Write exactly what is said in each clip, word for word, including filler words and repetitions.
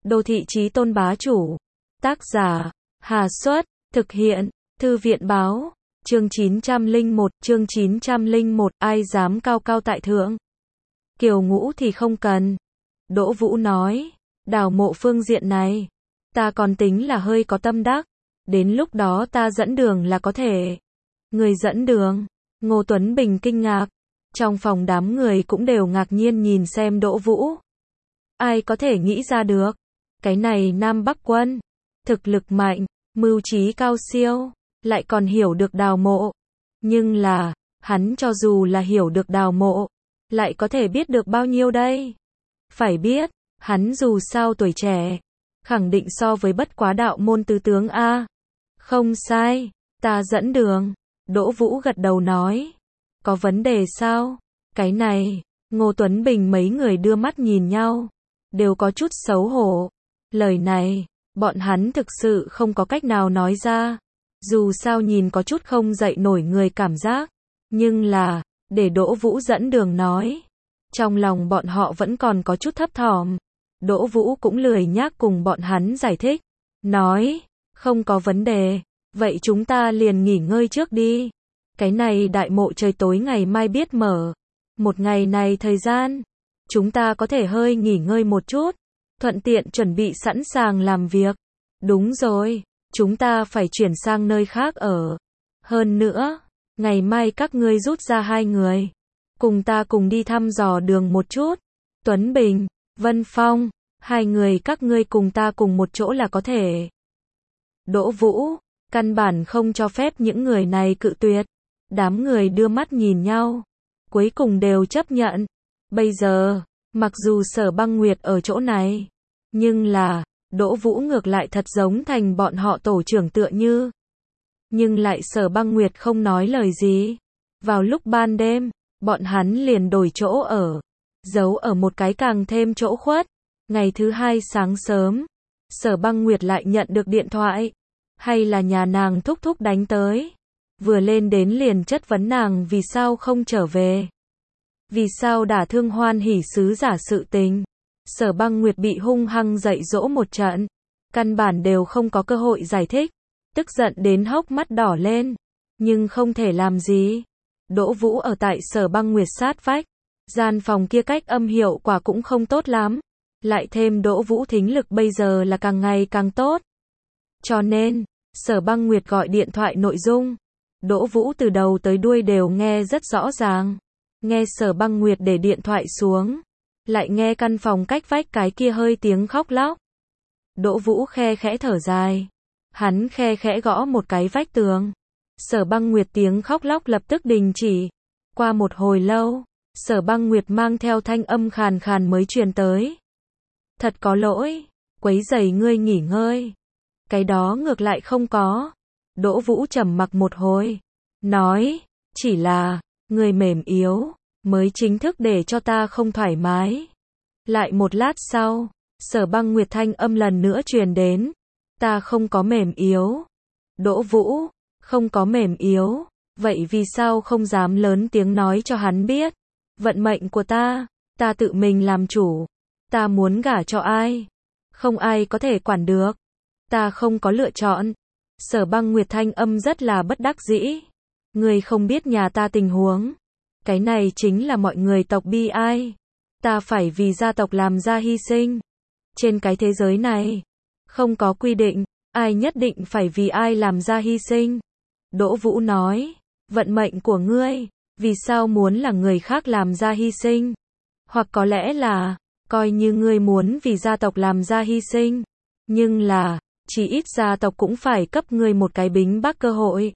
Đô thị chí tôn bá chủ. Tác giả, Hà Xuất, thực hiện, Thư viện báo, chương chín trăm lẻ một, chương chín trăm lẻ một, ai dám cao cao tại thượng. Kiều Ngũ thì không cần. Đỗ Vũ nói, đào mộ phương diện này, ta còn tính là hơi có tâm đắc, đến lúc đó ta dẫn đường là có thể. Người dẫn đường, Ngô Tuấn Bình kinh ngạc, trong phòng đám người cũng đều ngạc nhiên nhìn xem Đỗ Vũ. Ai có thể nghĩ ra được, cái này Nam Bắc quân, thực lực mạnh, mưu trí cao siêu, lại còn hiểu được đào mộ. Nhưng là, hắn cho dù là hiểu được đào mộ, lại có thể biết được bao nhiêu đây? Phải biết, hắn dù sao tuổi trẻ, khẳng định so với bất quá đạo môn tứ tướng A. Không sai, ta dẫn đường. Đỗ Vũ gật đầu nói. Có vấn đề sao? Cái này, Ngô Tuấn Bình mấy người đưa mắt nhìn nhau, đều có chút xấu hổ. Lời này, bọn hắn thực sự không có cách nào nói ra. Dù sao nhìn có chút không dậy nổi người cảm giác. Nhưng là, để Đỗ Vũ dẫn đường nói. Trong lòng bọn họ vẫn còn có chút thấp thỏm. Đỗ Vũ cũng lười nhác cùng bọn hắn giải thích. Nói, không có vấn đề. Vậy chúng ta liền nghỉ ngơi trước đi. Cái này đại mộ trời tối ngày mai biết mở. Một ngày này thời gian, chúng ta có thể hơi nghỉ ngơi một chút. Thuận tiện chuẩn bị sẵn sàng làm việc. Đúng rồi, chúng ta phải chuyển sang nơi khác ở. Hơn nữa, ngày mai các ngươi rút ra hai người. Cùng ta cùng đi thăm dò đường một chút. Tuấn Bình, Vân Phong, hai người các ngươi cùng ta cùng một chỗ là có thể. Đỗ Vũ, căn bản không cho phép những người này cự tuyệt. Đám người đưa mắt nhìn nhau. Cuối cùng đều chấp nhận. Bây giờ, mặc dù Sở Băng Nguyệt ở chỗ này, nhưng là, Đỗ Vũ ngược lại thật giống thành bọn họ tổ trưởng tựa như. Nhưng lại Sở Băng Nguyệt không nói lời gì. Vào lúc ban đêm, bọn hắn liền đổi chỗ ở, giấu ở một cái càng thêm chỗ khuất. Ngày thứ hai sáng sớm, Sở Băng Nguyệt lại nhận được điện thoại, hay là nhà nàng thúc thúc đánh tới. Vừa lên đến liền chất vấn nàng vì sao không trở về. Vì sao đả thương Hoan Hỷ sứ giả sự tình. Sở Băng Nguyệt bị hung hăng dạy dỗ một trận, căn bản đều không có cơ hội giải thích, tức giận đến hốc mắt đỏ lên, nhưng không thể làm gì. Đỗ Vũ ở tại Sở Băng Nguyệt sát vách, gian phòng kia cách âm hiệu quả cũng không tốt lắm, lại thêm Đỗ Vũ thính lực bây giờ là càng ngày càng tốt. Cho nên, Sở Băng Nguyệt gọi điện thoại nội dung, Đỗ Vũ từ đầu tới đuôi đều nghe rất rõ ràng. Nghe Sở Băng Nguyệt để điện thoại xuống, lại nghe căn phòng cách vách cái kia hơi tiếng khóc lóc. Đỗ Vũ khe khẽ thở dài. Hắn khe khẽ gõ một cái vách tường. Sở Băng Nguyệt tiếng khóc lóc lập tức đình chỉ. Qua một hồi lâu, Sở Băng Nguyệt mang theo thanh âm khàn khàn mới truyền tới. Thật có lỗi, quấy rầy ngươi nghỉ ngơi. Cái đó ngược lại không có. Đỗ Vũ trầm mặc một hồi, nói, chỉ là, người mềm yếu, mới chính thức để cho ta không thoải mái. Lại một lát sau, Sở Băng Nguyệt thanh âm lần nữa truyền đến. Ta không có mềm yếu. Đỗ Vũ, không có mềm yếu, vậy vì sao không dám lớn tiếng nói cho hắn biết? Vận mệnh của ta, ta tự mình làm chủ. Ta muốn gả cho ai? Không ai có thể quản được. Ta không có lựa chọn. Sở Băng Nguyệt thanh âm rất là bất đắc dĩ. Người không biết nhà ta tình huống. Cái này chính là mọi người tộc bi ai. Ta phải vì gia tộc làm ra hy sinh. Trên cái thế giới này, không có quy định, ai nhất định phải vì ai làm ra hy sinh. Đỗ Vũ nói, vận mệnh của ngươi, vì sao muốn là người khác làm ra hy sinh? Hoặc có lẽ là, coi như ngươi muốn vì gia tộc làm ra hy sinh. Nhưng là, chỉ ít gia tộc cũng phải cấp ngươi một cái bính bác cơ hội.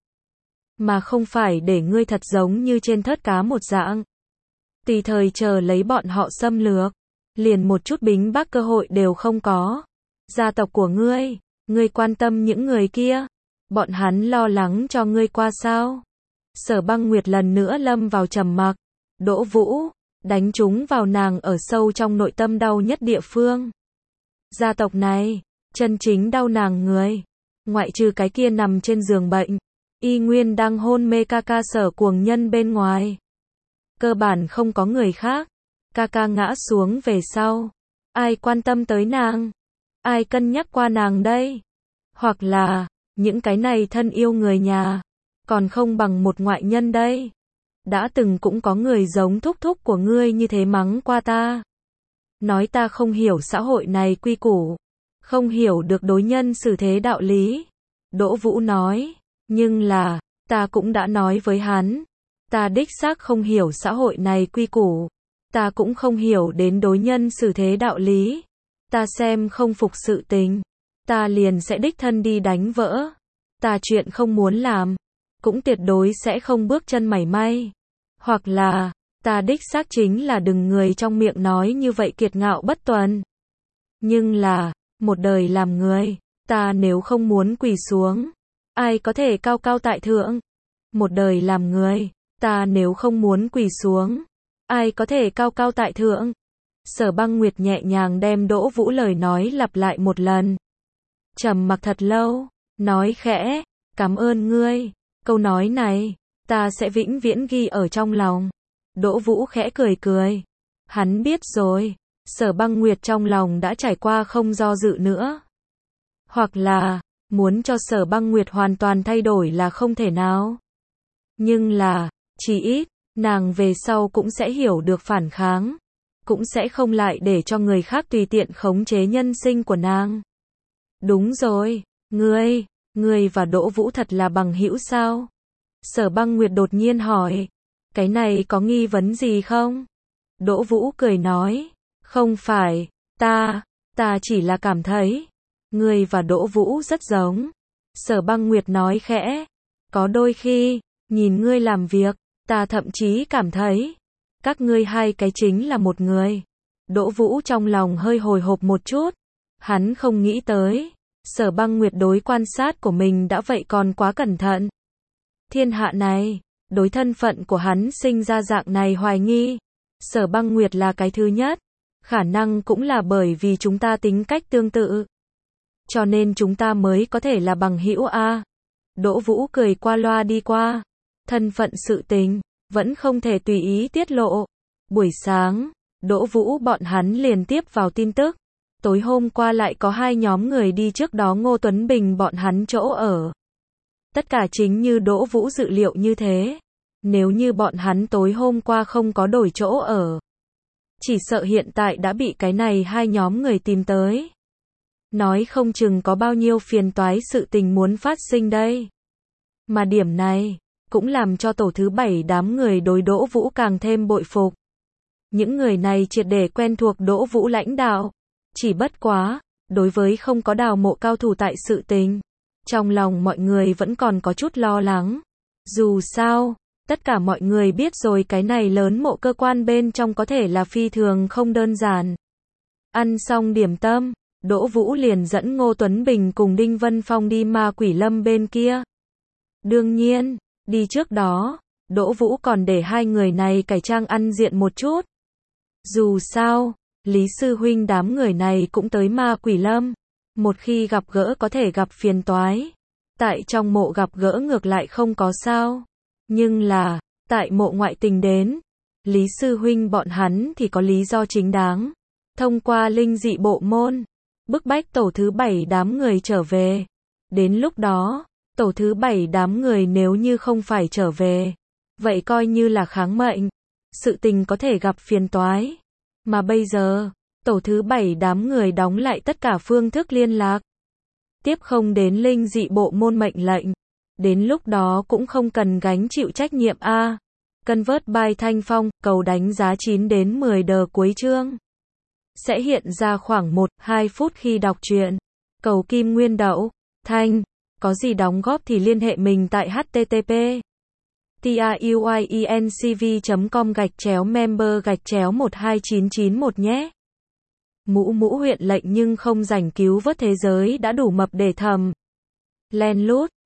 Mà không phải để ngươi thật giống như trên thớt cá một dạng. Tùy thời chờ lấy bọn họ xâm lược. Liền một chút bính bác cơ hội đều không có. Gia tộc của ngươi, ngươi quan tâm những người kia. Bọn hắn lo lắng cho ngươi qua sao? Sở Băng Nguyệt lần nữa lâm vào trầm mặc. Đỗ Vũ, đánh trúng vào nàng ở sâu trong nội tâm đau nhất địa phương. Gia tộc này, chân chính đau nàng người. Ngoại trừ cái kia nằm trên giường bệnh, y nguyên đang hôn mê ca ca Sở Cuồng Nhân bên ngoài. Cơ bản không có người khác. Ca ca ngã xuống về sau, ai quan tâm tới nàng? ai cân nhắc qua nàng đây? Hoặc là, những cái này thân yêu người nhà, còn không bằng một ngoại nhân đây. Đã từng cũng có người giống thúc thúc của ngươi như thế mắng qua ta. Nói ta không hiểu xã hội này quy củ, không hiểu được đối nhân xử thế đạo lý. Đỗ Vũ nói, nhưng là, ta cũng đã nói với hắn, ta đích xác không hiểu xã hội này quy củ, ta cũng không hiểu đến đối nhân xử thế đạo lý. Ta xem không phục sự tình, ta liền sẽ đích thân đi đánh vỡ. Ta chuyện không muốn làm, cũng tuyệt đối sẽ không bước chân mảy may. Hoặc là, ta đích xác chính là đừng người trong miệng nói như vậy kiệt ngạo bất tuần. Nhưng là, một đời làm người, ta nếu không muốn quỳ xuống, ai có thể cao cao tại thượng? Một đời làm người, ta nếu không muốn quỳ xuống, ai có thể cao cao tại thượng? Sở Băng Nguyệt nhẹ nhàng đem Đỗ Vũ lời nói lặp lại một lần. Trầm mặc thật lâu, nói khẽ, cảm ơn ngươi. Câu nói này, ta sẽ vĩnh viễn ghi ở trong lòng. Đỗ Vũ khẽ cười cười. Hắn biết rồi, Sở Băng Nguyệt trong lòng đã trải qua không do dự nữa. Hoặc là, muốn cho Sở Băng Nguyệt hoàn toàn thay đổi là không thể nào. Nhưng là, chỉ ít, nàng về sau cũng sẽ hiểu được phản kháng. Cũng sẽ không lại để cho người khác tùy tiện khống chế nhân sinh của nàng. Đúng rồi, ngươi, ngươi và Đỗ Vũ thật là bằng hữu sao? Sở Băng Nguyệt đột nhiên hỏi, cái này có nghi vấn gì không? Đỗ Vũ cười nói, không phải, ta, ta chỉ là cảm thấy, ngươi và Đỗ Vũ rất giống. Sở Băng Nguyệt nói khẽ, có đôi khi, nhìn ngươi làm việc, ta thậm chí cảm thấy, các ngươi hai cái chính là một người. Đỗ Vũ trong lòng hơi hồi hộp một chút. Hắn không nghĩ tới, Sở Băng Nguyệt đối quan sát của mình đã vậy còn quá cẩn thận. Thiên hạ này, đối thân phận của hắn sinh ra dạng này hoài nghi. Sở Băng Nguyệt là cái thứ nhất. Khả năng cũng là bởi vì chúng ta tính cách tương tự. Cho nên chúng ta mới có thể là bằng hữu a. Đỗ Vũ cười qua loa đi qua. Thân phận sự tình, vẫn không thể tùy ý tiết lộ. Buổi sáng, Đỗ Vũ bọn hắn liền tiếp vào tin tức. Tối hôm qua lại có hai nhóm người đi trước đó Ngô Tuấn Bình bọn hắn chỗ ở. Tất cả chính như Đỗ Vũ dự liệu như thế. Nếu như bọn hắn tối hôm qua không có đổi chỗ ở, chỉ sợ hiện tại đã bị cái này hai nhóm người tìm tới. Nói không chừng có bao nhiêu phiền toái sự tình muốn phát sinh đây. Mà điểm này, cũng làm cho tổ thứ bảy đám người đối Đỗ Vũ càng thêm bội phục. Những người này triệt để quen thuộc Đỗ Vũ lãnh đạo. Chỉ bất quá, đối với không có đào mộ cao thủ tại sự tình, trong lòng mọi người vẫn còn có chút lo lắng. Dù sao, tất cả mọi người biết rồi cái này lớn mộ cơ quan bên trong có thể là phi thường không đơn giản. Ăn xong điểm tâm, Đỗ Vũ liền dẫn Ngô Tuấn Bình cùng Đinh Vân Phong đi Ma Quỷ Lâm bên kia. Đương nhiên, đi trước đó, Đỗ Vũ còn để hai người này cải trang ăn diện một chút. Dù sao, Lý Sư Huynh đám người này cũng tới Ma Quỷ Lâm. Một khi gặp gỡ có thể gặp phiền toái. Tại trong mộ gặp gỡ ngược lại không có sao. Nhưng là, tại mộ ngoại tình đến, Lý Sư Huynh bọn hắn thì có lý do chính đáng. Thông qua linh dị bộ môn, bức bách tổ thứ bảy đám người trở về. Đến lúc đó, tổ thứ bảy đám người nếu như không phải trở về, vậy coi như là kháng mệnh. Sự tình có thể gặp phiền toái. Mà bây giờ, tổ thứ bảy đám người đóng lại tất cả phương thức liên lạc. Tiếp không đến linh dị bộ môn mệnh lệnh. Đến lúc đó cũng không cần gánh chịu trách nhiệm a. Convert by Thanh Phong, cầu đánh giá chín đến mười đờ cuối chương. Sẽ hiện ra khoảng một đến hai phút khi đọc truyện. Cầu Kim Nguyên Đậu, Thanh, có gì đóng góp thì liên hệ mình tại http truyencv chấm com gạch chéo member gạch chéo một hai chín chín một nhé. Mũ mũ huyện lệnh nhưng không rảnh cứu vớt thế giới đã đủ mập để thầm. Len lút.